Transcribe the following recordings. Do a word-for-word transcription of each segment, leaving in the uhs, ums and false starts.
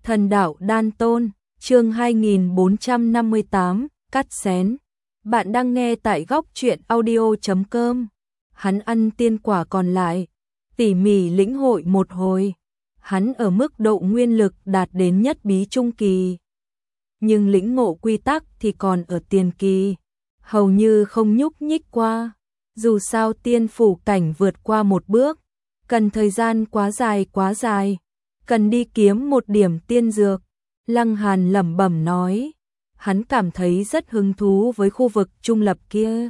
Thần đạo đan tôn, chương hai nghìn bốn trăm năm mươi tám, cắt xén. Bạn đang nghe tại góc truyện audio chấm com. Hắn ăn tiên quả còn lại, tỉ mỉ lĩnh hội một hồi. Hắn ở mức độ nguyên lực đạt đến nhất bí trung kỳ. Nhưng lĩnh ngộ quy tắc thì còn ở tiền kỳ, hầu như không nhúc nhích qua. Dù sao tiên phủ cảnh vượt qua một bước, cần thời gian quá dài quá dài, cần đi kiếm một điểm tiên dược. Lăng Hàn lẩm bẩm nói, hắn cảm thấy rất hứng thú với khu vực trung lập kia.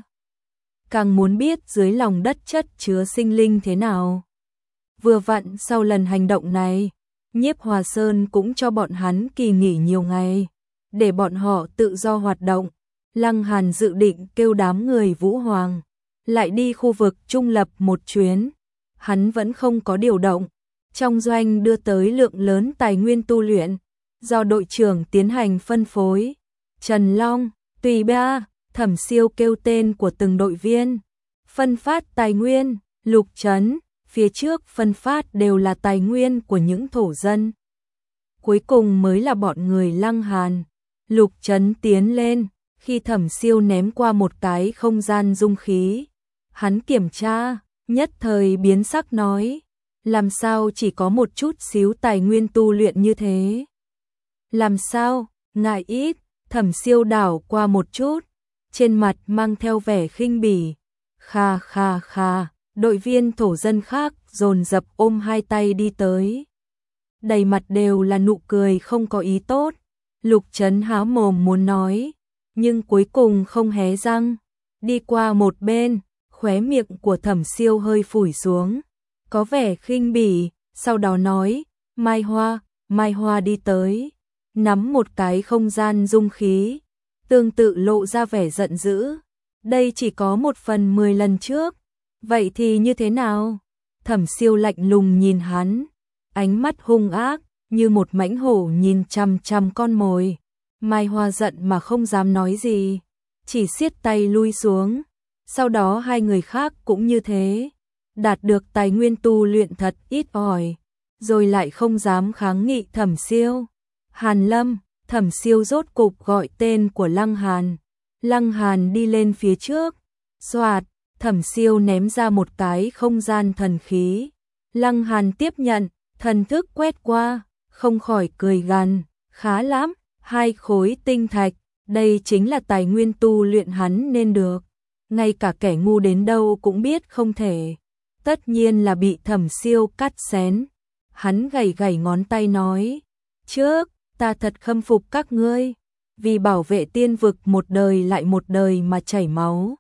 Càng muốn biết dưới lòng đất chất chứa sinh linh thế nào. Vừa vặn sau lần hành động này, Nhiếp Hòa Sơn cũng cho bọn hắn kỳ nghỉ nhiều ngày, để bọn họ tự do hoạt động. Lăng Hàn dự định kêu đám người Vũ Hoàng lại đi khu vực trung lập một chuyến. Hắn vẫn không có điều động trong doanh đưa tới lượng lớn tài nguyên tu luyện, do đội trưởng tiến hành phân phối. Trần Long, Tùy Ba, Thẩm Siêu kêu tên của từng đội viên, phân phát tài nguyên. Lục Trấn, phía trước phân phát đều là tài nguyên của những thổ dân, cuối cùng mới là bọn người Lăng Hàn. Lục Trấn tiến lên, khi Thẩm Siêu ném qua một cái không gian dung khí, hắn kiểm tra, nhất thời biến sắc nói, làm sao chỉ có một chút xíu tài nguyên tu luyện như thế? Làm sao, ngại ít? Thẩm Siêu đảo qua một chút, trên mặt mang theo vẻ khinh bỉ. Kha kha kha, đội viên thổ dân khác dồn dập ôm hai tay đi tới, đầy mặt đều là nụ cười không có ý tốt. Lục Trấn há mồm muốn nói, nhưng cuối cùng không hé răng, đi qua một bên, khóe miệng của Thẩm Siêu hơi phủi xuống, có vẻ khinh bỉ, sau đó nói, Mai Hoa. Mai Hoa đi tới, nắm một cái không gian dung khí, tương tự lộ ra vẻ giận dữ. Đây chỉ có một phần mười lần trước, vậy thì như thế nào? Thẩm Siêu lạnh lùng nhìn hắn, ánh mắt hung ác, như một mãnh hổ nhìn chằm chằm con mồi. Mai Hoa giận mà không dám nói gì, chỉ siết tay lui xuống. Sau đó hai người khác cũng như thế, đạt được tài nguyên tu luyện thật ít ỏi, rồi lại không dám kháng nghị Thẩm Siêu. Hàn Lâm, Thẩm Siêu rốt cục gọi tên của Lăng Hàn. Lăng Hàn đi lên phía trước, xoạt, Thẩm Siêu ném ra một cái không gian thần khí. Lăng Hàn tiếp nhận, thần thức quét qua, không khỏi cười gằn, khá lắm, hai khối tinh thạch, đây chính là tài nguyên tu luyện hắn nên được. Ngay cả kẻ ngu đến đâu cũng biết không thể, tất nhiên là bị Thẩm Siêu cắt xén. Hắn gảy gảy ngón tay nói, trước, ta thật khâm phục các ngươi, vì bảo vệ tiên vực một đời lại một đời mà chảy máu,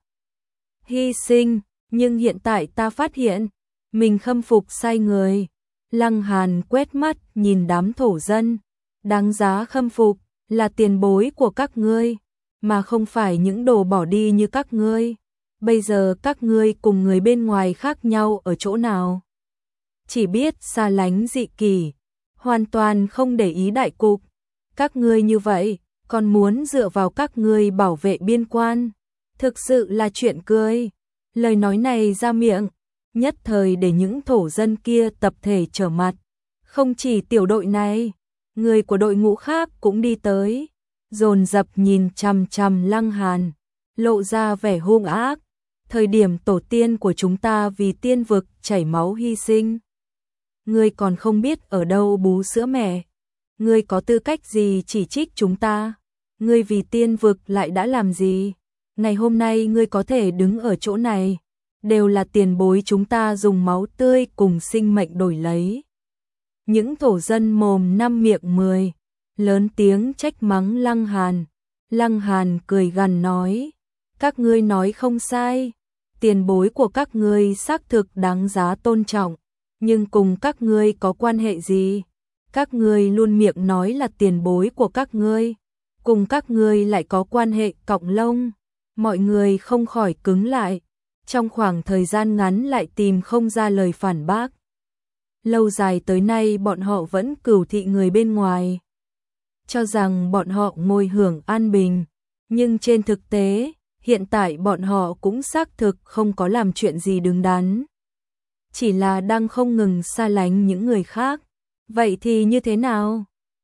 hy sinh, nhưng hiện tại ta phát hiện, mình khâm phục sai người. Lăng Hàn quét mắt nhìn đám thổ dân, đáng giá khâm phục là tiền bối của các ngươi, mà không phải những đồ bỏ đi như các ngươi. Bây giờ các ngươi cùng người bên ngoài khác nhau ở chỗ nào? Chỉ biết xa lánh dị kỷ, hoàn toàn không để ý đại cục. Các ngươi như vậy, còn muốn dựa vào các ngươi bảo vệ biên quan, thực sự là chuyện cười. Lời nói này ra miệng, nhất thời để những thổ dân kia tập thể trở mặt. Không chỉ tiểu đội này, người của đội ngũ khác cũng đi tới, dồn dập nhìn chằm chằm Lăng Hàn, lộ ra vẻ hung ác. Thời điểm tổ tiên của chúng ta vì tiên vực chảy máu hy sinh, ngươi còn không biết ở đâu bú sữa mẹ. Ngươi có tư cách gì chỉ trích chúng ta? Ngươi vì tiên vực lại đã làm gì? Ngày hôm nay ngươi có thể đứng ở chỗ này, đều là tiền bối chúng ta dùng máu tươi cùng sinh mệnh đổi lấy. Những thổ dân mồm năm miệng mười, lớn tiếng trách mắng Lăng Hàn. Lăng Hàn cười gằn nói, các ngươi nói không sai, tiền bối của các ngươi xác thực đáng giá tôn trọng, nhưng cùng các ngươi có quan hệ gì? Các ngươi luôn miệng nói là tiền bối của các ngươi, cùng các ngươi lại có quan hệ cọng lông. Mọi người không khỏi cứng lại, trong khoảng thời gian ngắn lại tìm không ra lời phản bác. Lâu dài tới nay bọn họ vẫn cửu thị người bên ngoài, cho rằng bọn họ ngồi hưởng an bình, nhưng trên thực tế, hiện tại bọn họ cũng xác thực không có làm chuyện gì đứng đắn, chỉ là đang không ngừng xa lánh những người khác. Vậy thì như thế nào?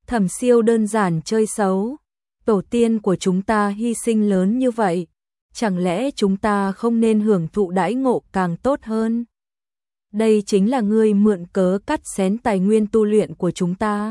Thẩm Siêu đơn giản chơi xấu. Tổ tiên của chúng ta hy sinh lớn như vậy, chẳng lẽ chúng ta không nên hưởng thụ đãi ngộ càng tốt hơn? Đây chính là ngươi mượn cớ cắt xén tài nguyên tu luyện của chúng ta.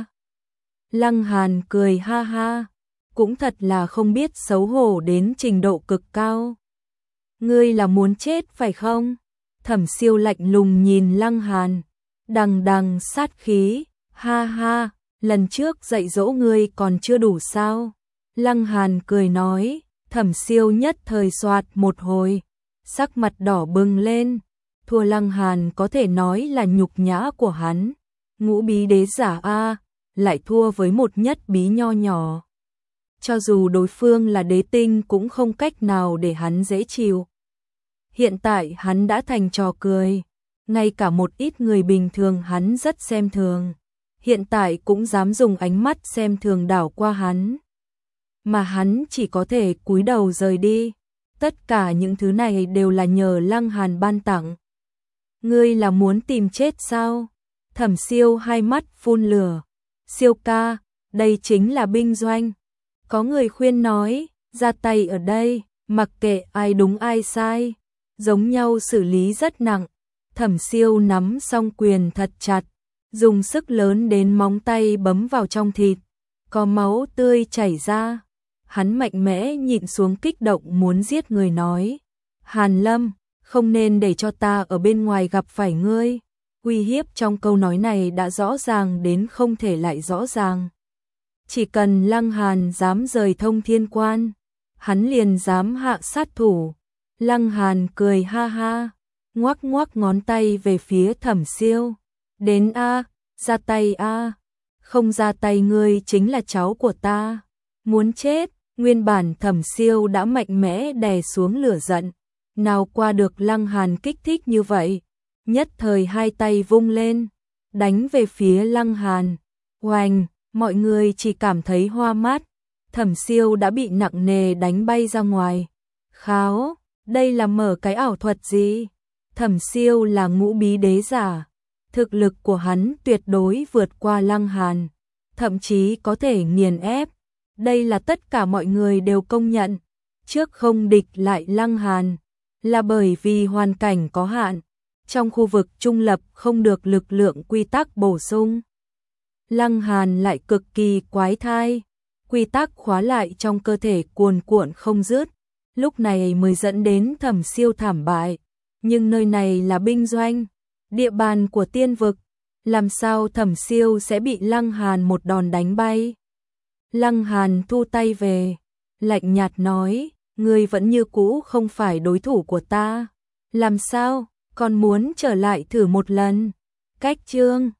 Lăng Hàn cười ha ha, cũng thật là không biết xấu hổ đến trình độ cực cao. Ngươi là muốn chết phải không? Thẩm Siêu lạnh lùng nhìn Lăng Hàn, đằng đằng sát khí, ha ha, lần trước dạy dỗ ngươi còn chưa đủ sao? Lăng Hàn cười nói. Thẩm Siêu nhất thời xoạt một hồi, sắc mặt đỏ bừng lên. Thua Lăng Hàn có thể nói là nhục nhã của hắn. Ngũ bí đế giả a, lại thua với một nhất bí nho nhỏ. Cho dù đối phương là đế tinh cũng không cách nào để hắn dễ chịu. Hiện tại hắn đã thành trò cười, ngay cả một ít người bình thường hắn rất xem thường, hiện tại cũng dám dùng ánh mắt xem thường đảo qua hắn. Mà hắn chỉ có thể cúi đầu rời đi. Tất cả những thứ này đều là nhờ Lăng Hàn ban tặng. Ngươi là muốn tìm chết sao? Thẩm Siêu hai mắt phun lửa. Siêu ca, đây chính là binh doanh. Có người khuyên nói, ra tay ở đây, mặc kệ ai đúng ai sai, giống nhau xử lý rất nặng. Thẩm Siêu nắm song quyền thật chặt, dùng sức lớn đến móng tay bấm vào trong thịt, có máu tươi chảy ra. Hắn mạnh mẽ nhịn xuống kích động muốn giết người nói. Hàn Lâm, không nên để cho ta ở bên ngoài gặp phải ngươi. Uy hiếp trong câu nói này đã rõ ràng đến không thể lại rõ ràng. Chỉ cần Lăng Hàn dám rời Thông Thiên Quan, hắn liền dám hạ sát thủ. Lăng Hàn cười ha ha, ngoắc ngoắc ngón tay về phía Thẩm Siêu. Đến a, ra tay a, không ra tay ngươi chính là cháu của ta. Muốn chết. Nguyên bản Thẩm Siêu đã mạnh mẽ đè xuống lửa giận, nào qua được Lăng Hàn kích thích như vậy, nhất thời hai tay vung lên, đánh về phía Lăng Hàn. Oành, mọi người chỉ cảm thấy hoa mắt, Thẩm Siêu đã bị nặng nề đánh bay ra ngoài. Kháo, đây là mở cái ảo thuật gì? Thẩm Siêu là ngũ bí đế giả, thực lực của hắn tuyệt đối vượt qua Lăng Hàn, thậm chí có thể nghiền ép. Đây là tất cả mọi người đều công nhận. Trước không địch lại Lăng Hàn, là bởi vì hoàn cảnh có hạn. Trong khu vực trung lập không được lực lượng quy tắc bổ sung. Lăng Hàn lại cực kỳ quái thai. Quy tắc khóa lại trong cơ thể cuồn cuộn không dứt. Lúc này mới dẫn đến Thẩm Siêu thảm bại. Nhưng nơi này là binh doanh, địa bàn của tiên vực. Làm sao Thẩm Siêu sẽ bị Lăng Hàn một đòn đánh bay? Lăng Hàn thu tay về, lạnh nhạt nói, ngươi vẫn như cũ không phải đối thủ của ta. Làm sao, còn muốn trở lại thử một lần? Cách chương